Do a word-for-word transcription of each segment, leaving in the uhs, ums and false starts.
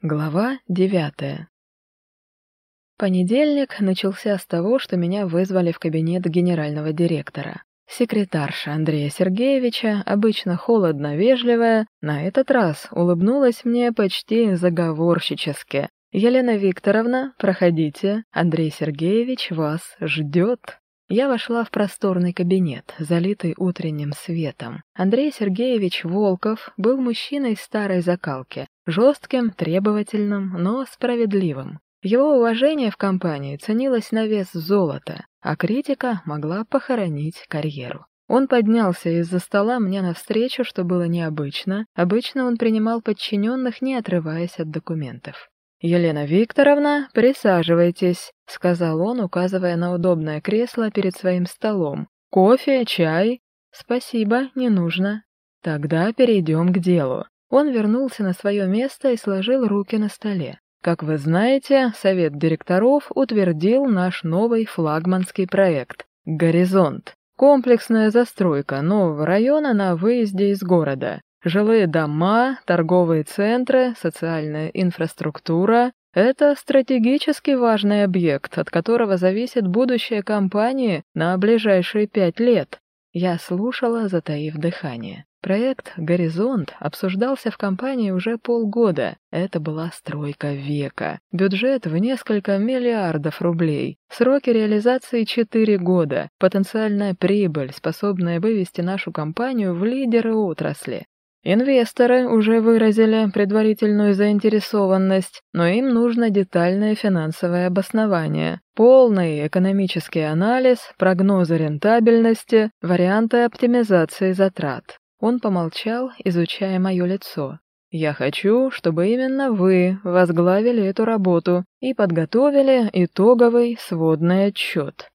Глава девятая. Понедельник начался с того, что меня вызвали в кабинет генерального директора. Секретарша Андрея Сергеевича, обычно холодно-вежливая, на этот раз улыбнулась мне почти заговорщически. «Елена Викторовна, проходите, Андрей Сергеевич вас ждет». Я вошла в просторный кабинет, залитый утренним светом. Андрей Сергеевич Волков был мужчиной старой закалки, жестким, требовательным, но справедливым. Его уважение в компании ценилось на вес золота, а критика могла похоронить карьеру. Он поднялся из-за стола мне навстречу, что было необычно. Обычно он принимал подчиненных, не отрываясь от документов. «Елена Викторовна, присаживайтесь», — сказал он, указывая на удобное кресло перед своим столом. «Кофе, чай?» «Спасибо, не нужно». «Тогда перейдем к делу». Он вернулся на свое место и сложил руки на столе. «Как вы знаете, Совет директоров утвердил наш новый флагманский проект «Горизонт». Комплексная застройка нового района на выезде из города. Жилые дома, торговые центры, социальная инфраструктура – это стратегически важный объект, от которого зависит будущее компании на ближайшие пять лет. Я слушала, затаив дыхание. Проект «Горизонт» обсуждался в компании уже полгода. Это была стройка века. Бюджет в несколько миллиардов рублей. Сроки реализации четыре года. Потенциальная прибыль, способная вывести нашу компанию в лидеры отрасли. Инвесторы уже выразили предварительную заинтересованность, но им нужно детальное финансовое обоснование, полный экономический анализ, прогнозы рентабельности, варианты оптимизации затрат. Он помолчал, изучая мое лицо. «Я хочу, чтобы именно вы возглавили эту работу и подготовили итоговый сводный отчет».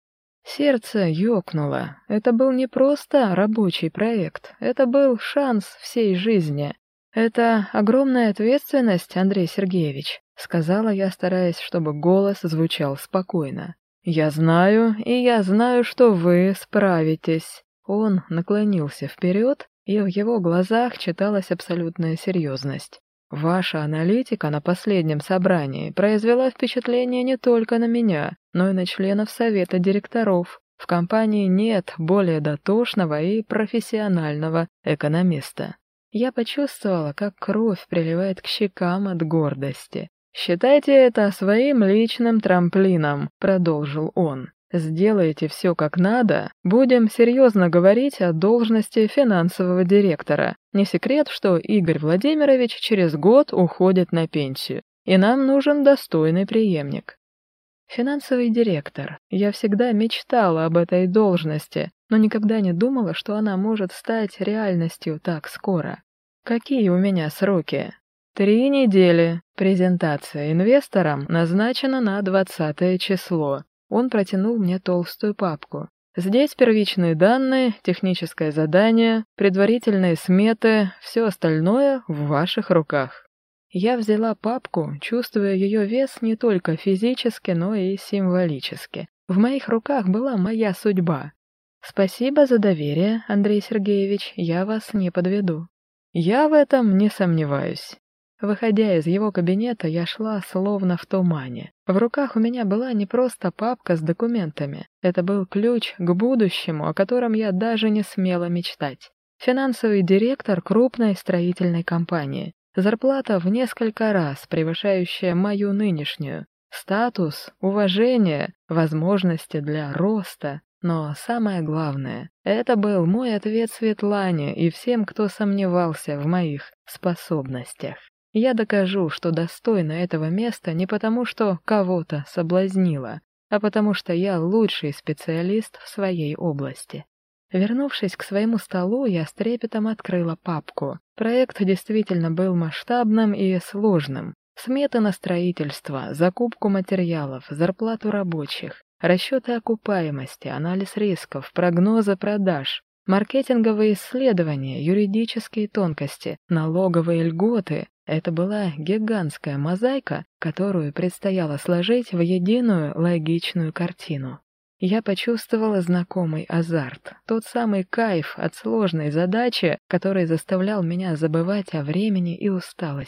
Сердце ёкнуло. Это был не просто рабочий проект, это был шанс всей жизни. «Это огромная ответственность, Андрей Сергеевич», — сказала я, стараясь, чтобы голос звучал спокойно. «Я знаю, и я знаю, что вы справитесь». Он наклонился вперед, и в его глазах читалась абсолютная серьезность. «Ваша аналитика на последнем собрании произвела впечатление не только на меня, но и на членов совета директоров. В компании нет более дотошного и профессионального экономиста». Я почувствовала, как кровь приливает к щекам от гордости. «Считайте это своим личным трамплином», — продолжил он. «Сделайте все как надо, будем серьезно говорить о должности финансового директора. Не секрет, что Игорь Владимирович через год уходит на пенсию, и нам нужен достойный преемник». Финансовый директор. Я всегда мечтала об этой должности, но никогда не думала, что она может стать реальностью так скоро. Какие у меня сроки? Три недели. Презентация инвесторам назначена на двадцатое число. Он протянул мне толстую папку. Здесь первичные данные, техническое задание, предварительные сметы, все остальное в ваших руках. Я взяла папку, чувствуя ее вес не только физически, но и символически. В моих руках была моя судьба. Спасибо за доверие, Андрей Сергеевич, я вас не подведу. Я в этом не сомневаюсь. Выходя из его кабинета, я шла словно в тумане. В руках у меня была не просто папка с документами. Это был ключ к будущему, о котором я даже не смела мечтать. Финансовый директор крупной строительной компании. Зарплата в несколько раз превышающая мою нынешнюю. Статус, уважение, возможности для роста. Но самое главное, это был мой ответ Светлане и всем, кто сомневался в моих способностях. Я докажу, что достойна этого места не потому, что кого-то соблазнила, а потому что я лучший специалист в своей области. Вернувшись к своему столу, я с трепетом открыла папку. Проект действительно был масштабным и сложным. Сметы на строительство, закупку материалов, зарплату рабочих, расчеты окупаемости, анализ рисков, прогнозы продаж, маркетинговые исследования, юридические тонкости, налоговые льготы. Это была гигантская мозаика, которую предстояло сложить в единую логичную картину. Я почувствовала знакомый азарт, тот самый кайф от сложной задачи, который заставлял меня забывать о времени и усталости.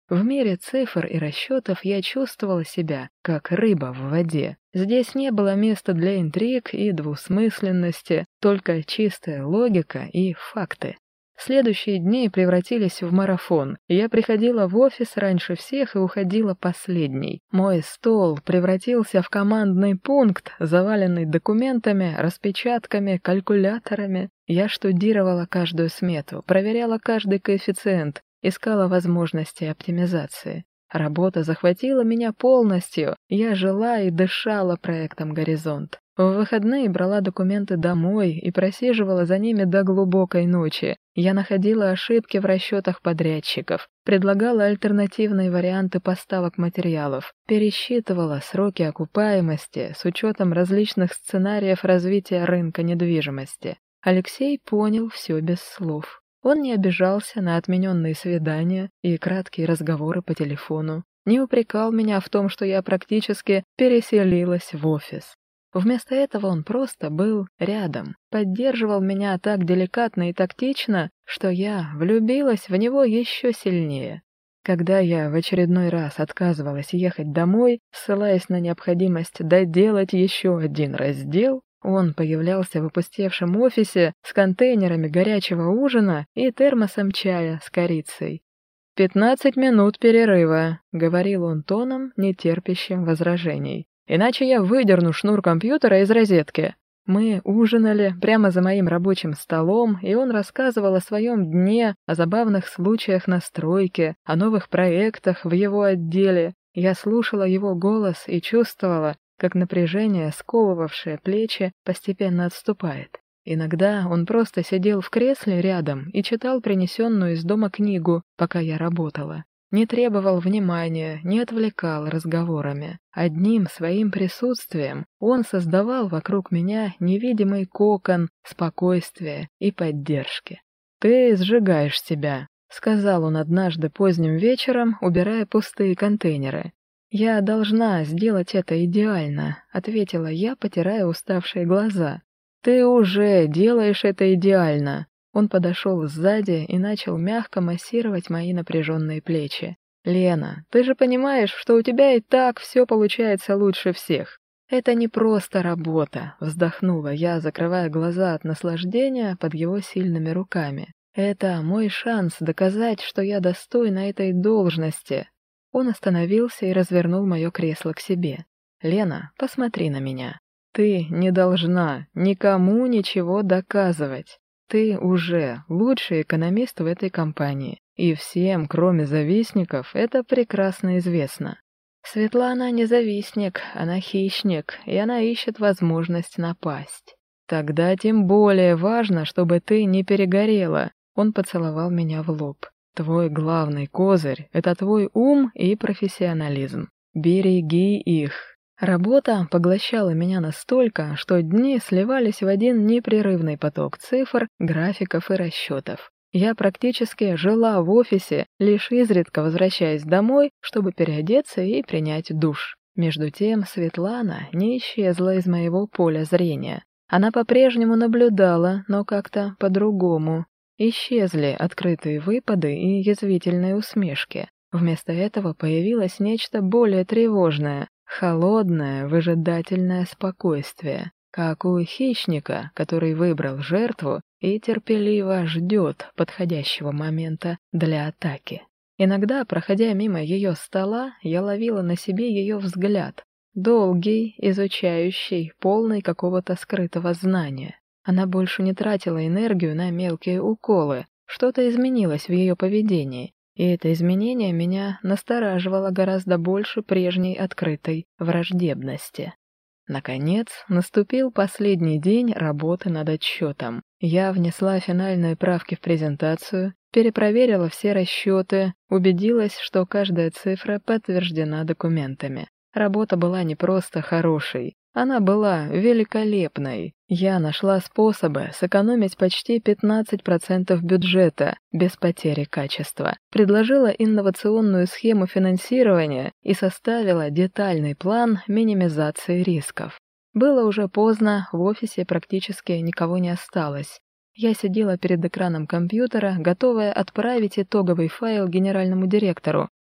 В мире цифр и расчетов я чувствовала себя, как рыба в воде. Здесь не было места для интриг и двусмысленности, только чистая логика и факты. Следующие дни превратились в марафон. Я приходила в офис раньше всех и уходила последней. Мой стол превратился в командный пункт, заваленный документами, распечатками, калькуляторами. Я штудировала каждую смету, проверяла каждый коэффициент, искала возможности оптимизации. Работа захватила меня полностью. Я жила и дышала проектом «Горизонт». В выходные брала документы домой и просиживала за ними до глубокой ночи. Я находила ошибки в расчетах подрядчиков, предлагала альтернативные варианты поставок материалов, пересчитывала сроки окупаемости с учетом различных сценариев развития рынка недвижимости. Алексей понял все без слов. Он не обижался на отмененные свидания и краткие разговоры по телефону, не упрекал меня в том, что я практически переселилась в офис. Вместо этого он просто был рядом, поддерживал меня так деликатно и тактично, что я влюбилась в него еще сильнее. Когда я в очередной раз отказывалась ехать домой, ссылаясь на необходимость доделать еще один раздел, он появлялся в опустевшем офисе с контейнерами горячего ужина и термосом чая с корицей. «Пятнадцать минут перерыва», — говорил он тоном, не терпящим возражений. «Иначе я выдерну шнур компьютера из розетки». Мы ужинали прямо за моим рабочим столом, и он рассказывал о своем дне, о забавных случаях на стройке, о новых проектах в его отделе. Я слушала его голос и чувствовала, как напряжение, сковывавшее плечи, постепенно отступает. Иногда он просто сидел в кресле рядом и читал принесенную из дома книгу, пока я работала. Не требовал внимания, не отвлекал разговорами. Одним своим присутствием он создавал вокруг меня невидимый кокон спокойствия и поддержки. «Ты сжигаешь себя», — сказал он однажды поздним вечером, убирая пустые контейнеры. «Я должна сделать это идеально», — ответила я, потирая уставшие глаза. «Ты уже делаешь это идеально». Он подошел сзади и начал мягко массировать мои напряженные плечи. «Лена, ты же понимаешь, что у тебя и так все получается лучше всех». «Это не просто работа», — вздохнула я, закрывая глаза от наслаждения под его сильными руками. «Это мой шанс доказать, что я достойна этой должности». Он остановился и развернул мое кресло к себе. «Лена, посмотри на меня. Ты не должна никому ничего доказывать. Ты уже лучший экономист в этой компании, и всем, кроме завистников, это прекрасно известно. Светлана не завистник, она хищник, и она ищет возможность напасть. Тогда тем более важно, чтобы ты не перегорела». Он поцеловал меня в лоб. «Твой главный козырь — это твой ум и профессионализм. Береги их». Работа поглощала меня настолько, что дни сливались в один непрерывный поток цифр, графиков и расчетов. Я практически жила в офисе, лишь изредка возвращаясь домой, чтобы переодеться и принять душ. Между тем Светлана не исчезла из моего поля зрения. Она по-прежнему наблюдала, но как-то по-другому. Исчезли открытые выпады и язвительные усмешки. Вместо этого появилось нечто более тревожное. Холодное, выжидательное спокойствие, как у хищника, который выбрал жертву и терпеливо ждет подходящего момента для атаки. Иногда, проходя мимо ее стола, я ловила на себе ее взгляд, долгий, изучающий, полный какого-то скрытого знания. Она больше не тратила энергию на мелкие уколы, что-то изменилось в ее поведении. И это изменение меня настораживало гораздо больше прежней открытой враждебности. Наконец, наступил последний день работы над отчетом. Я внесла финальные правки в презентацию, перепроверила все расчеты, убедилась, что каждая цифра подтверждена документами. Работа была не просто хорошей, она была великолепной. Я нашла способы сэкономить почти пятнадцать процентов бюджета без потери качества, предложила инновационную схему финансирования и составила детальный план минимизации рисков. Было уже поздно, в офисе практически никого не осталось. Я сидела перед экраном компьютера, готовая отправить итоговый файл генеральному директору,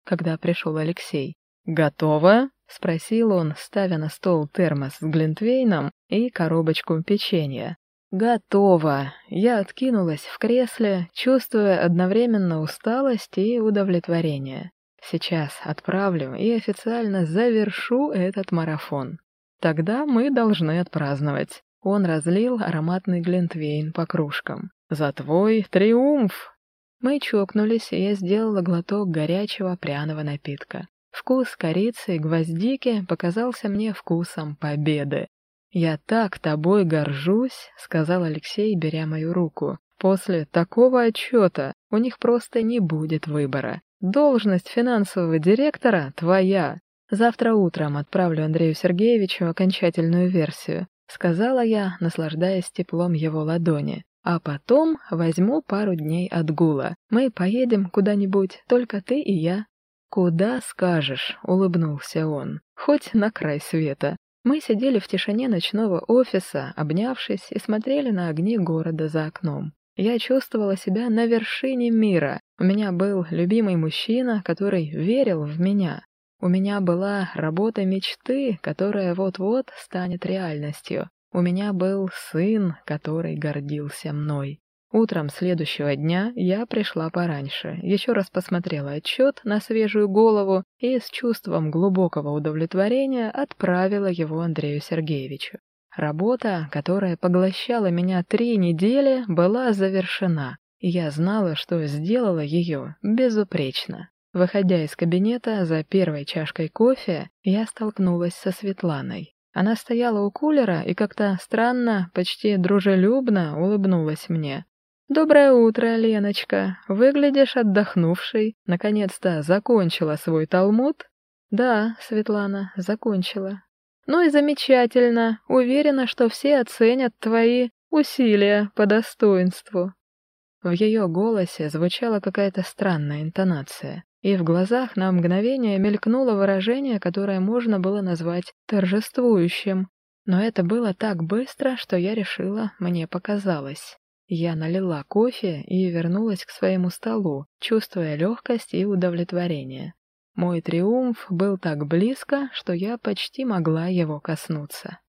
когда пришел Алексей. «Готово?» — спросил он, ставя на стол термос с глинтвейном и коробочку печенья. «Готово!» Я откинулась в кресле, чувствуя одновременно усталость и удовлетворение. Сейчас отправлю и официально завершу этот марафон. Тогда мы должны отпраздновать. Он разлил ароматный глинтвейн по кружкам. «За твой триумф!» Мы чокнулись, и я сделала глоток горячего пряного напитка. Вкус корицы и гвоздики показался мне вкусом победы. «Я так тобой горжусь», — сказал Алексей, беря мою руку. «После такого отчета у них просто не будет выбора. Должность финансового директора твоя. Завтра утром отправлю Андрею Сергеевичу окончательную версию», — сказала я, наслаждаясь теплом его ладони. «А потом возьму пару дней отгула. Мы поедем куда-нибудь, только ты и я». «Куда скажешь», — улыбнулся он. «Хоть на край света». Мы сидели в тишине ночного офиса, обнявшись, и смотрели на огни города за окном. Я чувствовала себя на вершине мира. У меня был любимый мужчина, который верил в меня. У меня была работа мечты, которая вот-вот станет реальностью. У меня был сын, который гордился мной. Утром следующего дня я пришла пораньше, еще раз посмотрела отчет на свежую голову и с чувством глубокого удовлетворения отправила его Андрею Сергеевичу. Работа, которая поглощала меня три недели, была завершена, и я знала, что сделала ее безупречно. Выходя из кабинета за первой чашкой кофе, я столкнулась со Светланой. Она стояла у кулера и как-то странно, почти дружелюбно улыбнулась мне. «Доброе утро, Леночка. Выглядишь отдохнувшей. Наконец-то закончила свой талмуд?» «Да, Светлана, закончила». «Ну и замечательно. Уверена, что все оценят твои усилия по достоинству». В ее голосе звучала какая-то странная интонация, и в глазах на мгновение мелькнуло выражение, которое можно было назвать торжествующим. Но это было так быстро, что я решила, мне показалось. Я налила кофе и вернулась к своему столу, чувствуя легкость и удовлетворение. Мой триумф был так близко, что я почти могла его коснуться.